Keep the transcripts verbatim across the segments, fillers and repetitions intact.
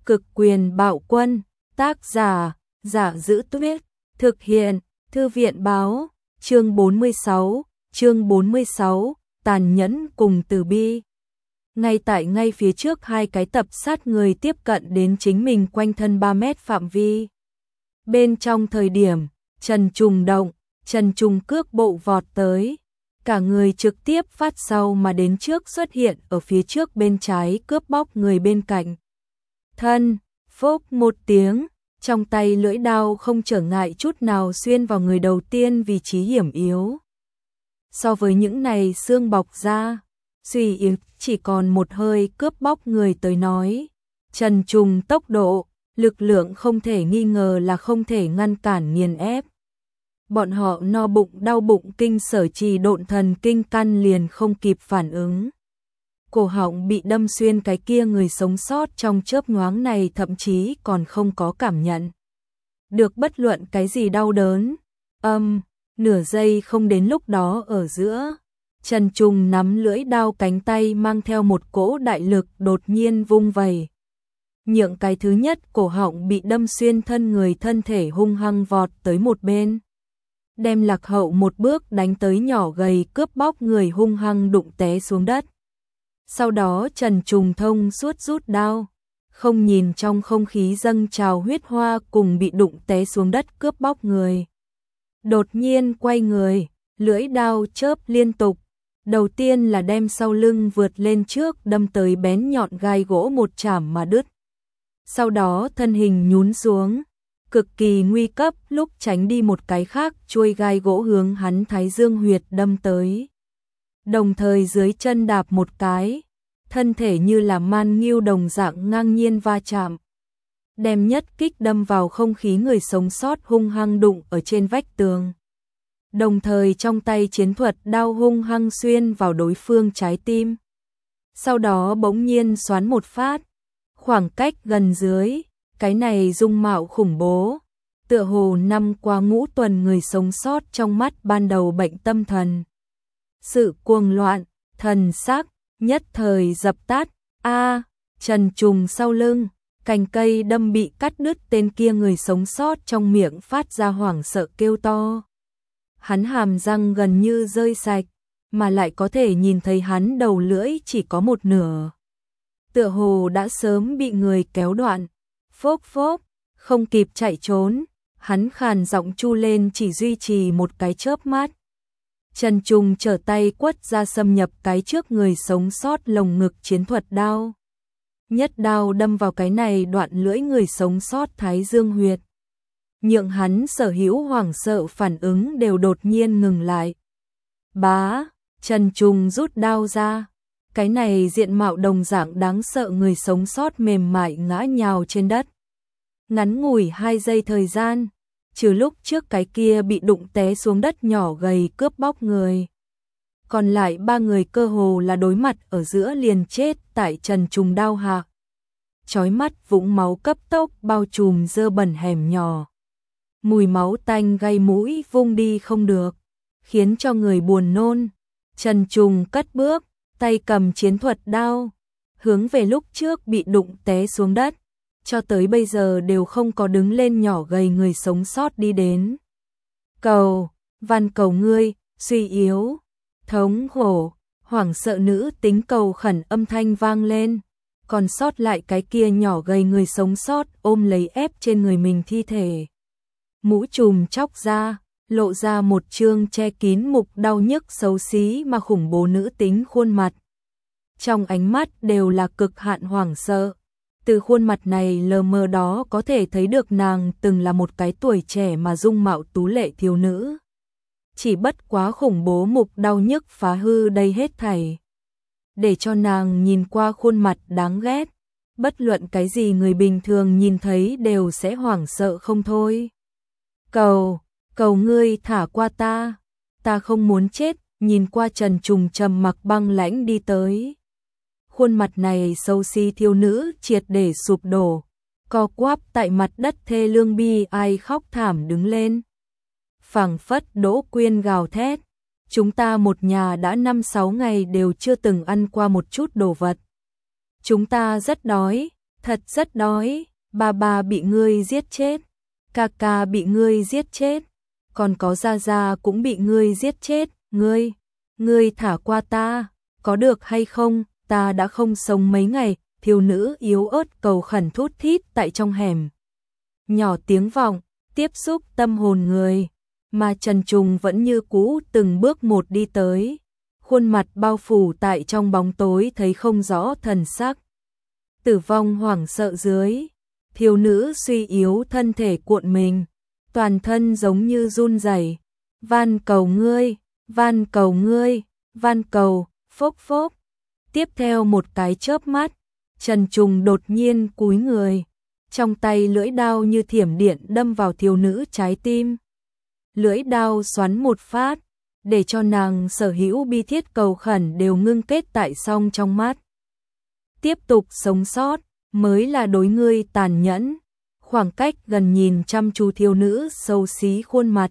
Cực quyền bạo quân, tác giả, Giả Dữ Tuyết, thực hiện, Thư viện báo, chương bốn mươi sáu, chương bốn mươi sáu, tàn nhẫn cùng từ bi. Ngay tại ngay phía trước hai cái tập sát người tiếp cận đến chính mình quanh thân ba mét phạm vi. Bên trong thời điểm, Trần Trùng động, Trần Trùng cước bộ vọt tới. Cả người trực tiếp phát sau mà đến trước xuất hiện ở phía trước bên trái cướp bóc người bên cạnh. Thân, phốc một tiếng, trong tay lưỡi đao không trở ngại chút nào xuyên vào người đầu tiên vị trí hiểm yếu. So với những này xương bọc ra, suy yếu chỉ còn một hơi cướp bóc người tới nói. Trần Trùng tốc độ, lực lượng không thể nghi ngờ là không thể ngăn cản nghiền ép. Bọn họ no bụng đau bụng kinh sở trì độn thần kinh căn liền không kịp phản ứng. Cổ họng bị đâm xuyên cái kia người sống sót trong chớp nhoáng này thậm chí còn không có cảm nhận được bất luận cái gì đau đớn. Âm, nửa giây không đến lúc đó ở giữa, Trần Trùng nắm lưỡi đao cánh tay mang theo một cỗ đại lực đột nhiên vung vẩy. Nhượng cái thứ nhất cổ họng bị đâm xuyên thân người thân thể hung hăng vọt tới một bên. Đem Lạc Hậu một bước đánh tới nhỏ gầy cướp bóc người hung hăng đụng té xuống đất. Sau đó Trần Trùng thông suốt rút đao, không nhìn trong không khí dâng trào huyết hoa cùng bị đụng té xuống đất cướp bóc người. Đột nhiên quay người, lưỡi đao chớp liên tục. Đầu tiên là đem sau lưng vượt lên trước đâm tới bén nhọn gai gỗ một chảm mà đứt. Sau đó thân hình nhún xuống, cực kỳ nguy cấp lúc tránh đi một cái khác chuôi gai gỗ hướng hắn thái dương huyệt đâm tới. Đồng thời dưới chân đạp một cái, thân thể như là man nghiêu đồng dạng ngang nhiên va chạm. Đem nhất kích đâm vào không khí người sống sót hung hăng đụng ở trên vách tường. Đồng thời trong tay chiến thuật đao hung hăng xuyên vào đối phương trái tim. Sau đó bỗng nhiên xoán một phát, khoảng cách gần dưới, cái này dung mạo khủng bố. Tựa hồ năm qua ngũ tuần người sống sót trong mắt ban đầu bệnh tâm thần. Sự cuồng loạn, thần sắc, nhất thời dập tắt. A, Trần Trùng sau lưng, cành cây đâm bị cắt đứt tên kia người sống sót trong miệng phát ra hoảng sợ kêu to. Hắn hàm răng gần như rơi sạch, mà lại có thể nhìn thấy hắn đầu lưỡi chỉ có một nửa. Tựa hồ đã sớm bị người kéo đoạn. Phốc phốc, không kịp chạy trốn, hắn khàn giọng chu lên chỉ duy trì một cái chớp mắt. Trần Trùng trở tay quất ra xâm nhập cái trước người sống sót lồng ngực chiến thuật đao. Nhất đao đâm vào cái này đoạn lưỡi người sống sót thái dương huyệt. Nhượng hắn sở hữu hoảng sợ phản ứng đều đột nhiên ngừng lại. Bá, Trần Trùng rút đao ra. Cái này diện mạo đồng dạng đáng sợ người sống sót mềm mại ngã nhào trên đất. Ngắn ngủi hai giây thời gian, trừ lúc trước cái kia bị đụng té xuống đất nhỏ gầy cướp bóc người. Còn lại ba người cơ hồ là đối mặt ở giữa liền chết tại Trần Trùng đao hạ. Chói mắt vũng máu cấp tốc bao trùm dơ bẩn hẻm nhỏ. Mùi máu tanh gây mũi vung đi không được, khiến cho người buồn nôn. Trần Trùng cất bước, tay cầm chiến thuật đao, hướng về lúc trước bị đụng té xuống đất, cho tới bây giờ đều không có đứng lên nhỏ gầy người sống sót đi đến. Cầu, van cầu ngươi, suy yếu, thống khổ, hoảng sợ nữ tính cầu khẩn âm thanh vang lên, còn sót lại cái kia nhỏ gầy người sống sót ôm lấy ép trên người mình thi thể. Mũ trùm chóc ra, lộ ra một trương che kín mục đau nhức xấu xí mà khủng bố nữ tính khuôn mặt. Trong ánh mắt đều là cực hạn hoảng sợ. Từ khuôn mặt này lờ mờ đó có thể thấy được nàng từng là một cái tuổi trẻ mà dung mạo tú lệ thiếu nữ. Chỉ bất quá khủng bố mục đau nhức phá hư đây hết thảy. Để cho nàng nhìn qua khuôn mặt đáng ghét, bất luận cái gì người bình thường nhìn thấy đều sẽ hoảng sợ không thôi. Cầu, cầu ngươi thả qua ta, ta không muốn chết, nhìn qua Trần Trùng trầm mặc băng lãnh đi tới. Khuôn mặt này xấu xí thiếu nữ triệt để sụp đổ, co quắp tại mặt đất thê lương bi ai khóc thảm đứng lên. Phảng phất Đỗ Quyên gào thét, chúng ta một nhà đã năm sáu ngày đều chưa từng ăn qua một chút đồ vật. Chúng ta rất đói, Thật rất đói, ba ba bị ngươi giết chết, ca ca bị ngươi giết chết, còn có gia gia cũng bị ngươi giết chết, ngươi, ngươi thả qua ta, có được hay không, ta đã không sống mấy ngày, thiếu nữ yếu ớt cầu khẩn thút thít tại trong hẻm. Nhỏ tiếng vọng, tiếp xúc tâm hồn người, mà Trần Trùng vẫn như cũ từng bước một đi tới, khuôn mặt bao phủ tại trong bóng tối thấy không rõ thần sắc. Tử vong hoảng sợ dưới, thiếu nữ suy yếu thân thể cuộn mình, toàn thân giống như run rẩy, van cầu ngươi, van cầu ngươi, van cầu, phốc phốc. Tiếp theo một cái chớp mắt, Trần Trùng đột nhiên cúi người, trong tay lưỡi đao như thiểm điện đâm vào thiếu nữ trái tim. Lưỡi đao xoắn một phát, để cho nàng sở hữu bi thiết cầu khẩn đều ngưng kết tại song trong mắt. Tiếp tục sống sót, mới là đối ngươi tàn nhẫn. Khoảng cách gần nhìn chăm chú thiếu nữ xấu xí khuôn mặt.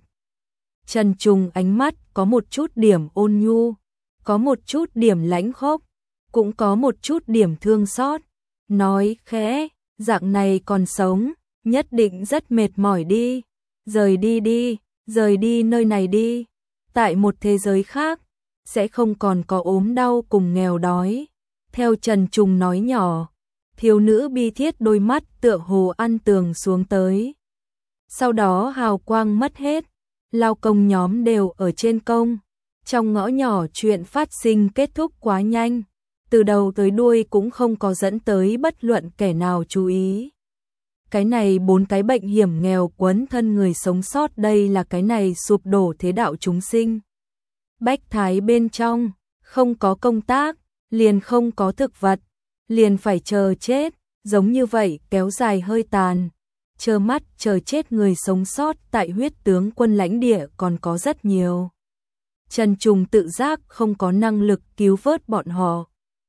Trần Trùng ánh mắt có một chút điểm ôn nhu, có một chút điểm lãnh khốc, cũng có một chút điểm thương xót. Nói khẽ, dạng này còn sống, nhất định rất mệt mỏi đi. Rời đi đi, rời đi nơi này đi. Tại một thế giới khác, sẽ không còn có ốm đau cùng nghèo đói. Theo Trần Trùng nói nhỏ, thiếu nữ bi thiết đôi mắt tựa hồ ăn tường xuống tới. Sau đó hào quang mất hết, lao công nhóm đều ở trên công. Trong ngõ nhỏ chuyện phát sinh kết thúc quá nhanh, từ đầu tới đuôi cũng không có dẫn tới bất luận kẻ nào chú ý. Cái này bốn cái bệnh hiểm nghèo quấn thân người sống sót, đây là cái này sụp đổ thế đạo chúng sinh. Bách thái bên trong, không có công tác, liền không có thực vật, liền phải chờ chết, giống như vậy kéo dài hơi tàn. Trơ mắt chờ chết người sống sót tại huyết tướng quân lãnh địa còn có rất nhiều. Trần Trùng tự giác không có năng lực cứu vớt bọn họ.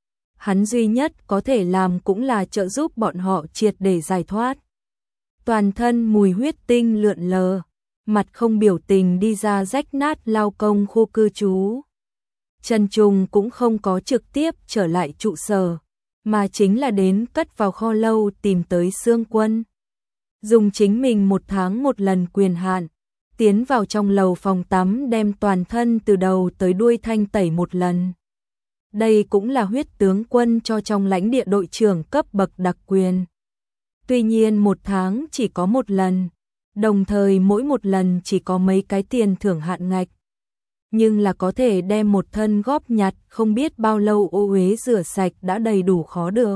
Hắn duy nhất có thể làm cũng là trợ giúp bọn họ triệt để giải thoát. Toàn thân mùi huyết tinh lượn lờ, mặt không biểu tình đi ra rách nát lao công khu cư trú. Trần Trùng cũng không có trực tiếp trở lại trụ sở, mà chính là đến cất vào kho lâu tìm tới Sương Quân. Dùng chính mình một tháng một lần quyền hạn, tiến vào trong lầu phòng tắm đem toàn thân từ đầu tới đuôi thanh tẩy một lần. Đây cũng là huyết tướng quân cho trong lãnh địa đội trưởng cấp bậc đặc quyền. Tuy nhiên một tháng chỉ có một lần, đồng thời mỗi một lần chỉ có mấy cái tiền thưởng hạn ngạch. Nhưng là có thể đem một thân góp nhặt không biết bao lâu ô uế rửa sạch đã đầy đủ khó được.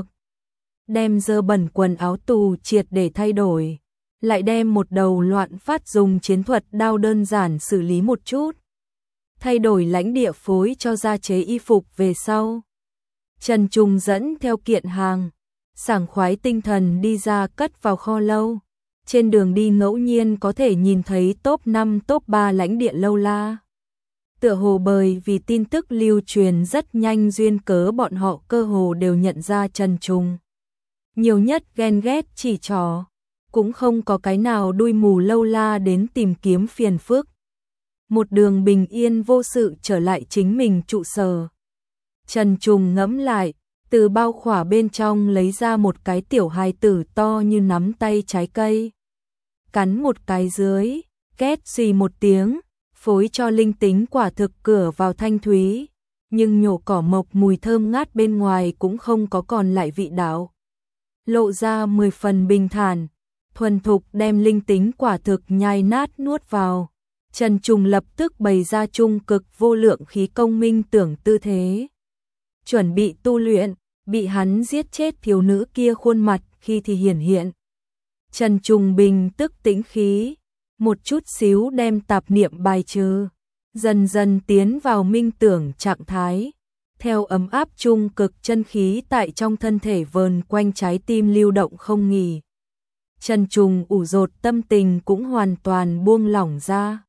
Đem dơ bẩn quần áo tù triệt để thay đổi, lại đem một đầu loạn phát dùng chiến thuật đao đơn giản xử lý một chút. Thay đổi lãnh địa phối cho gia chế y phục về sau. Trần Trùng dẫn theo kiện hàng, sảng khoái tinh thần đi ra cất vào kho lâu. Trên đường đi ngẫu nhiên có thể nhìn thấy top năm top ba lãnh địa lâu la. Tựa hồ bởi vì tin tức lưu truyền rất nhanh duyên cớ bọn họ cơ hồ đều nhận ra Trần Trùng. Nhiều nhất ghen ghét chỉ trỏ, cũng không có cái nào đuôi mù lâu la đến tìm kiếm phiền phức. Một đường bình yên vô sự trở lại chính mình trụ sở. Trần Trùng ngẫm lại, từ bao khỏa bên trong lấy ra một cái tiểu hài tử to như nắm tay trái cây. Cắn một cái dưới, két xì một tiếng, phối cho linh tính quả thực cửa vào thanh thúy, nhưng nhổ cỏ mộc mùi thơm ngát bên ngoài cũng không có còn lại vị đạo. Lộ ra mười phần bình thản, thuần thục đem linh tính quả thực nhai nát nuốt vào. Trần Trùng lập tức bày ra trung cực vô lượng khí công minh tưởng tư thế. Chuẩn bị tu luyện, bị hắn giết chết thiếu nữ kia khuôn mặt khi thì hiển hiện. Trần Trùng bình tức tĩnh khí, một chút xíu đem tạp niệm bài trừ, dần dần tiến vào minh tưởng trạng thái. Theo ấm áp trung cực chân khí tại trong thân thể vờn quanh trái tim lưu động không nghỉ. Trần Trùng ủ rột tâm tình cũng hoàn toàn buông lỏng ra.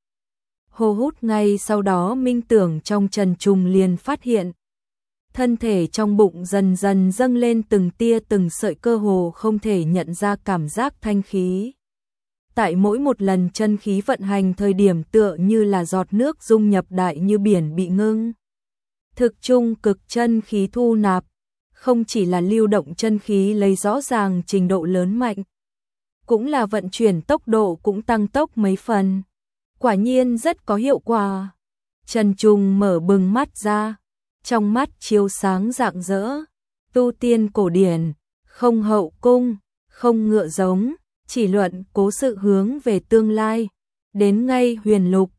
Hô hút ngay sau đó minh tưởng trong Trần Trùng liền phát hiện. Thân thể trong bụng dần dần dâng lên từng tia từng sợi cơ hồ không thể nhận ra cảm giác thanh khí. Tại mỗi một lần chân khí vận hành thời điểm tựa như là giọt nước dung nhập đại như biển bị ngưng. Thực trung cực chân khí thu nạp, không chỉ là lưu động chân khí lấy rõ ràng trình độ lớn mạnh, cũng là vận chuyển tốc độ cũng tăng tốc mấy phần. Quả nhiên rất có hiệu quả. Trần Trung mở bừng mắt ra, trong mắt chiếu sáng rạng rỡ. Tu tiên cổ điển, không hậu cung, không ngựa giống, chỉ luận cố sự hướng về tương lai. Đến ngay huyền lục,